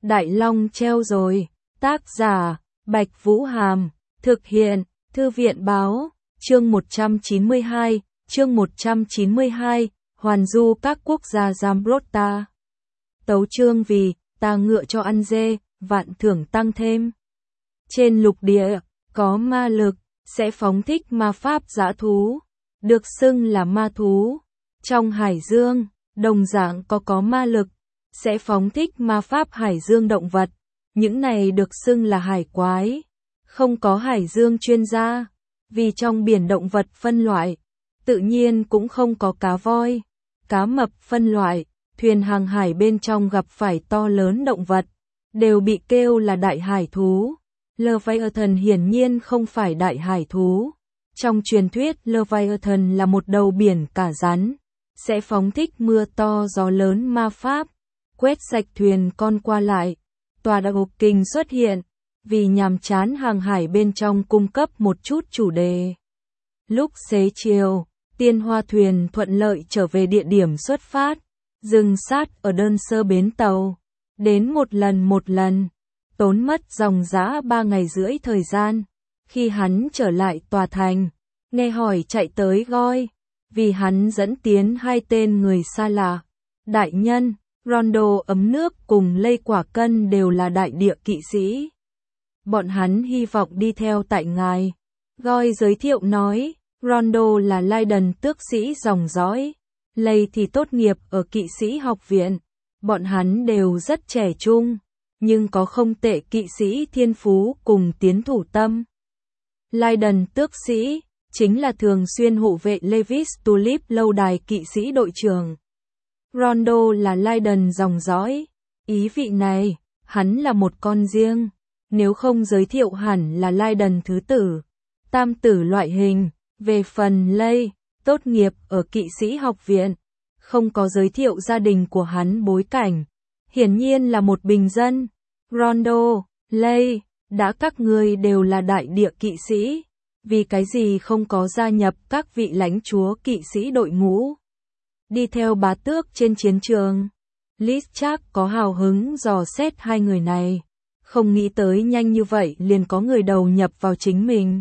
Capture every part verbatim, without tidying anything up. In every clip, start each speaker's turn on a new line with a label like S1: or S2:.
S1: Đại Long treo rồi. Tác giả, Bạch Vũ Hàm. Thực hiện, Thư viện Báo. Chương một trăm chín mươi hai, chương một trăm chín mươi hai, hoàn du các quốc gia Zambrotta. Tấu chương vì, ta ngựa cho ăn dê, vạn thưởng tăng thêm. Trên lục địa, có ma lực, sẽ phóng thích ma pháp dã thú, được xưng là ma thú. Trong hải dương, đồng dạng có có ma lực, sẽ phóng thích ma pháp hải dương động vật. Những này được xưng là hải quái. Không có hải dương chuyên gia, vì trong biển động vật phân loại, tự nhiên cũng không có cá voi, cá mập phân loại. Thuyền hàng hải bên trong gặp phải to lớn động vật, đều bị kêu là đại hải thú. Leviathan hiển nhiên không phải đại hải thú. Trong truyền thuyết Leviathan là một đầu biển cả rắn, sẽ phóng thích mưa to gió lớn ma pháp, quét sạch thuyền con qua lại. Tòa đạo kinh xuất hiện, vì nhàm chán hàng hải bên trong cung cấp một chút chủ đề. Lúc xế chiều, tiên hoa thuyền thuận lợi trở về địa điểm xuất phát, dừng sát ở đơn sơ bến tàu, đến một lần một lần, tốn mất dòng dã ba ngày rưỡi thời gian. Khi hắn trở lại tòa thành, nghe hỏi chạy tới Goi, vì hắn dẫn tiến hai tên người xa lạ. Đại nhân, Rondo ấm nước cùng Lây Quả Cân đều là đại địa kỵ sĩ. Bọn hắn hy vọng đi theo tại ngài. Goi giới thiệu nói, Rondo là Leiden tước sĩ dòng dõi, Lây thì tốt nghiệp ở kỵ sĩ học viện. Bọn hắn đều rất trẻ trung, nhưng có không tệ kỵ sĩ thiên phú cùng tiến thủ tâm. Leiden tước sĩ chính là thường xuyên hộ vệ Levis Tulip lâu đài kỵ sĩ đội trưởng. Rondo là Leiden dòng dõi. Ý vị này, hắn là một con riêng. Nếu không giới thiệu hẳn là Leiden thứ tử, tam tử loại hình. Về phần Lây, tốt nghiệp ở kỵ sĩ học viện, không có giới thiệu gia đình của hắn bối cảnh. Hiển nhiên là một bình dân. Rondo, Lây, đã các ngươi đều là đại địa kỵ sĩ, vì cái gì không có gia nhập các vị lãnh chúa kỵ sĩ đội ngũ? Đi theo bá tước trên chiến trường. Liz chắc có hào hứng dò xét hai người này, không nghĩ tới nhanh như vậy liền có người đầu nhập vào chính mình.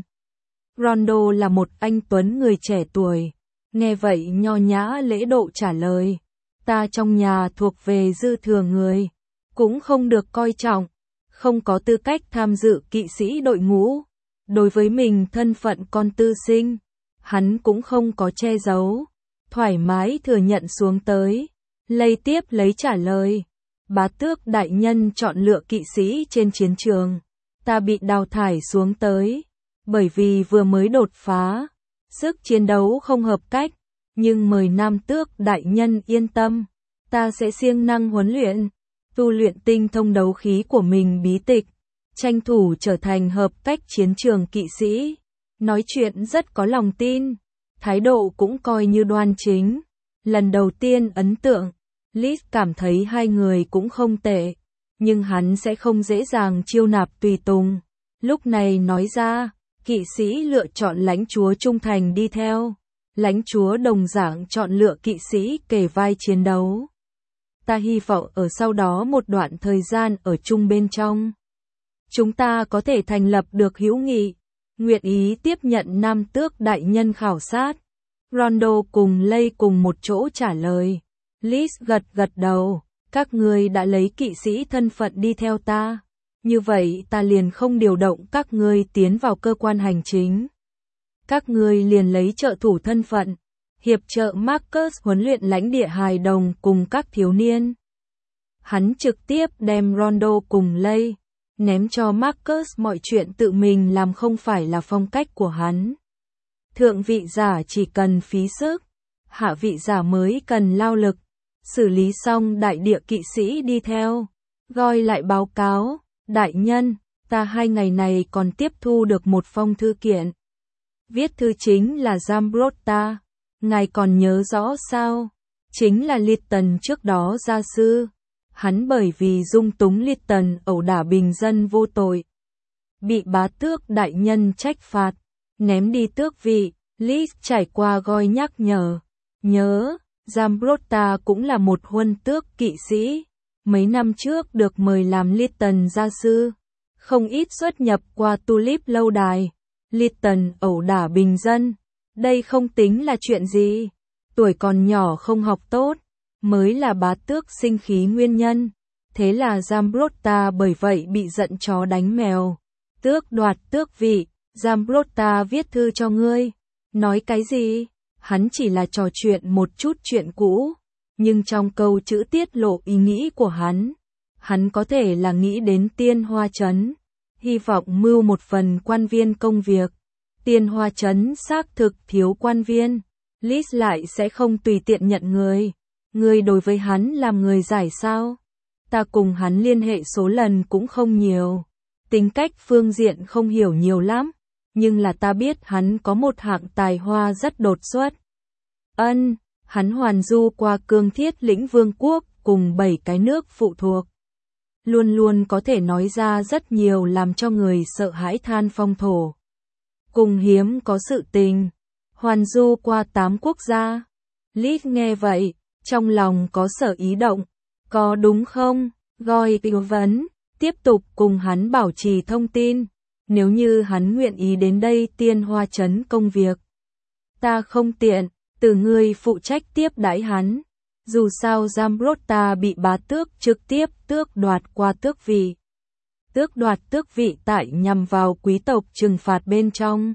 S1: Rondo là một anh tuấn người trẻ tuổi, nghe vậy nho nhã lễ độ trả lời, ta trong nhà thuộc về dư thừa người, cũng không được coi trọng, không có tư cách tham dự kỵ sĩ đội ngũ. Đối với mình thân phận con tư sinh, hắn cũng không có che giấu, thoải mái thừa nhận xuống tới. Lây tiếp lấy trả lời, bá tước đại nhân chọn lựa kỵ sĩ trên chiến trường, ta bị đào thải xuống tới, bởi vì vừa mới đột phá, sức chiến đấu không hợp cách, nhưng mời nam tước đại nhân yên tâm, ta sẽ siêng năng huấn luyện, tu luyện tinh thông đấu khí của mình bí tịch, tranh thủ trở thành hợp cách chiến trường kỵ sĩ. Nói chuyện rất có lòng tin, thái độ cũng coi như đoan chính. Lần đầu tiên ấn tượng, Liz cảm thấy hai người cũng không tệ, nhưng hắn sẽ không dễ dàng chiêu nạp tùy tùng. Lúc này nói ra, kỵ sĩ lựa chọn lãnh chúa trung thành đi theo, lãnh chúa đồng dạng chọn lựa kỵ sĩ kề vai chiến đấu. Ta hy vọng ở sau đó một đoạn thời gian ở chung bên trong, chúng ta có thể thành lập được hữu nghị, nguyện ý tiếp nhận nam tước đại nhân khảo sát. Rondo cùng Lây cùng một chỗ trả lời. Liz gật gật đầu, các ngươi đã lấy kỵ sĩ thân phận đi theo ta, như vậy ta liền không điều động các ngươi tiến vào cơ quan hành chính. Các ngươi liền lấy trợ thủ thân phận, hiệp trợ Marcus huấn luyện lãnh địa hài đồng cùng các thiếu niên. Hắn trực tiếp đem Rondo cùng Lây, ném cho Marcus mọi chuyện tự mình làm không phải là phong cách của hắn. Thượng vị giả chỉ cần phí sức, hạ vị giả mới cần lao lực. Xử lý xong đại địa kỵ sĩ đi theo, Goi lại báo cáo, đại nhân, ta hai ngày này còn tiếp thu được một phong thư kiện. Viết thư chính là Zambrotta, ngài còn nhớ rõ sao? Chính là Lytton trước đó gia sư. Hắn bởi vì dung túng Lytton ẩu đả bình dân vô tội, bị bá tước đại nhân trách phạt, ném đi tước vị. Liz trải qua Goi nhắc nhở, nhớ, Zambrotta cũng là một huân tước kỵ sĩ, mấy năm trước được mời làm Lytton gia sư, không ít xuất nhập qua Tulip lâu đài. Lytton ẩu đả bình dân, đây không tính là chuyện gì, tuổi còn nhỏ không học tốt, mới là bá tước sinh khí nguyên nhân. Thế là Zambrotta bởi vậy bị giận chó đánh mèo, tước đoạt tước vị. Zambrotta viết thư cho ngươi, nói cái gì? Hắn chỉ là trò chuyện một chút chuyện cũ, nhưng trong câu chữ tiết lộ ý nghĩ của hắn. Hắn có thể là nghĩ đến Tiên Hoa Trấn, hy vọng mưu một phần quan viên công việc. Tiên Hoa Trấn xác thực thiếu quan viên, Liz lại sẽ không tùy tiện nhận người. Người đối với hắn làm người giải sao? Ta cùng hắn liên hệ số lần cũng không nhiều, tính cách phương diện không hiểu nhiều lắm, nhưng là ta biết hắn có một hạng tài hoa rất đột xuất. Ân, hắn hoàn du qua cương thiết lĩnh vương quốc cùng bảy cái nước phụ thuộc. Luôn luôn có thể nói ra rất nhiều làm cho người sợ hãi than phong thổ. Cùng hiếm có sự tình, hoàn du qua tám quốc gia. Liz nghe vậy, trong lòng có sở ý động, có đúng không? Gọi tư vấn, tiếp tục cùng hắn bảo trì thông tin, nếu như hắn nguyện ý đến đây Tiên Hoa Trấn công việc. Ta không tiện, từ ngươi phụ trách tiếp đãi hắn. Dù sao Zambrotta bị bá tước trực tiếp tước đoạt qua tước vị. Tước đoạt tước vị tại nhằm vào quý tộc trừng phạt bên trong.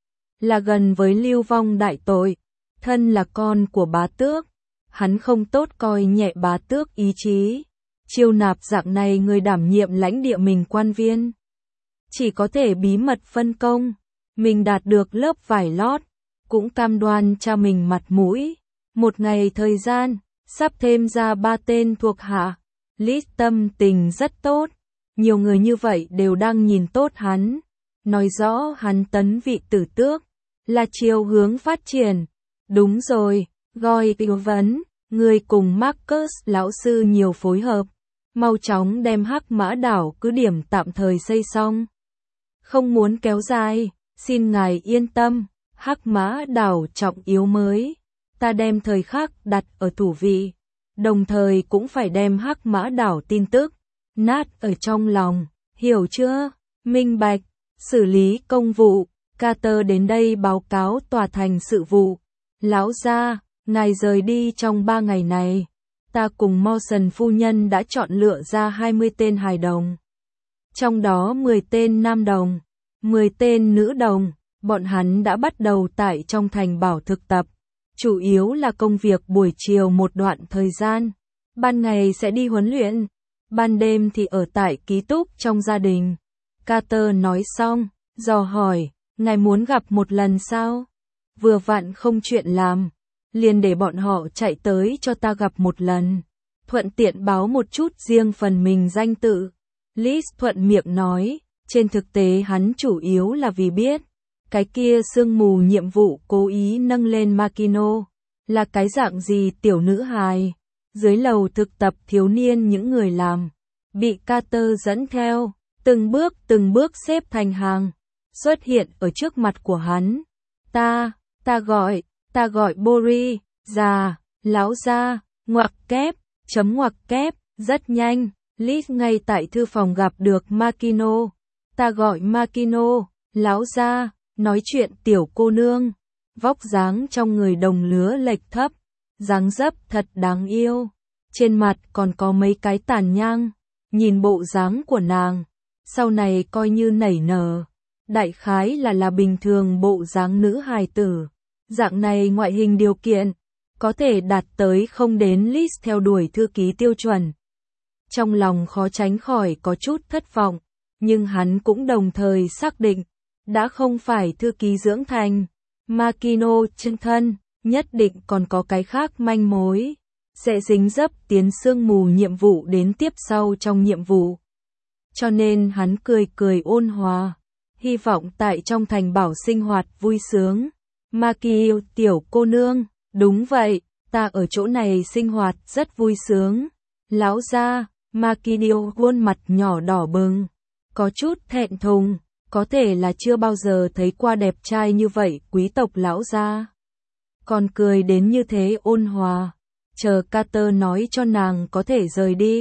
S1: Là gần với lưu vong đại tội, thân là con của bá tước. Hắn không tốt coi nhẹ bá tước ý chí. Chiêu nạp dạng này người đảm nhiệm lãnh địa mình quan viên. Chỉ có thể bí mật phân công, mình đạt được lớp vải lót, cũng cam đoan cho mình mặt mũi. Một ngày thời gian, sắp thêm ra ba tên thuộc hạ. Liz tâm tình rất tốt, nhiều người như vậy đều đang nhìn tốt hắn. Nói rõ hắn tấn vị tử tước, là chiều hướng phát triển. Đúng rồi, gọi tư vấn, người cùng Marcus lão sư nhiều phối hợp. Mau chóng đem Hắc Mã đảo cứ điểm tạm thời xây xong. Không muốn kéo dài, xin ngài yên tâm, Hắc Mã đảo trọng yếu mới. Ta đem thời khắc đặt ở thủ vị, đồng thời cũng phải đem Hắc Mã đảo tin tức, nát ở trong lòng, hiểu chưa? Minh bạch, xử lý công vụ, Carter đến đây báo cáo tòa thành sự vụ. Lão gia, ngài rời đi trong ba ngày này. Ta cùng Mawson phu nhân đã chọn lựa ra hai mươi tên hài đồng. Trong đó mười tên nam đồng, mười tên nữ đồng, bọn hắn đã bắt đầu tại trong thành bảo thực tập. Chủ yếu là công việc buổi chiều một đoạn thời gian. Ban ngày sẽ đi huấn luyện, ban đêm thì ở tại ký túc trong gia đình. Carter nói xong, dò hỏi, ngài muốn gặp một lần sao? Vừa vặn không chuyện làm. Liền để bọn họ chạy tới cho ta gặp một lần, thuận tiện báo một chút riêng phần mình danh tự. Liz thuận miệng nói, trên thực tế hắn chủ yếu là vì biết, cái kia sương mù nhiệm vụ cố ý nâng lên Makino, là cái dạng gì tiểu nữ hài. Dưới lầu thực tập thiếu niên những người làm, bị Carter dẫn theo, từng bước từng bước xếp thành hàng, xuất hiện ở trước mặt của hắn. Ta, ta gọi, ta gọi Bori, già, lão gia, ngoặc kép, chấm ngoặc kép, rất nhanh, Liz ngay tại thư phòng gặp được Makino. Ta gọi Makino, lão gia, nói chuyện tiểu cô nương, vóc dáng trong người đồng lứa lệch thấp, dáng dấp thật đáng yêu, trên mặt còn có mấy cái tàn nhang, nhìn bộ dáng của nàng, sau này coi như nảy nở, đại khái là là bình thường bộ dáng nữ hài tử. Dạng này ngoại hình điều kiện, có thể đạt tới không đến Liz theo đuổi thư ký tiêu chuẩn. Trong lòng khó tránh khỏi có chút thất vọng, nhưng hắn cũng đồng thời xác định, đã không phải thư ký dưỡng thành, Makino chân thân, nhất định còn có cái khác manh mối, sẽ dính dấp tiến sương mù nhiệm vụ đến tiếp sau trong nhiệm vụ. Cho nên hắn cười cười ôn hòa, hy vọng tại trong thành bảo sinh hoạt vui sướng. Makio tiểu cô nương, đúng vậy, ta ở chỗ này sinh hoạt rất vui sướng. Lão gia, Makio khuôn mặt nhỏ đỏ bừng, có chút thẹn thùng, có thể là chưa bao giờ thấy qua đẹp trai như vậy quý tộc lão gia. Còn cười đến như thế ôn hòa, chờ Carter nói cho nàng có thể rời đi.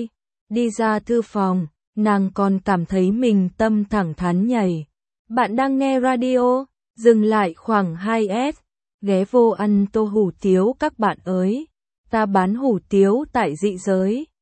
S1: Đi ra thư phòng, nàng còn cảm thấy mình tâm thẳng thắn nhảy. Bạn đang nghe radio, dừng lại khoảng hai s, ghé vô ăn tô hủ tiếu các bạn ơi. Ta bán hủ tiếu tại Dị Giới.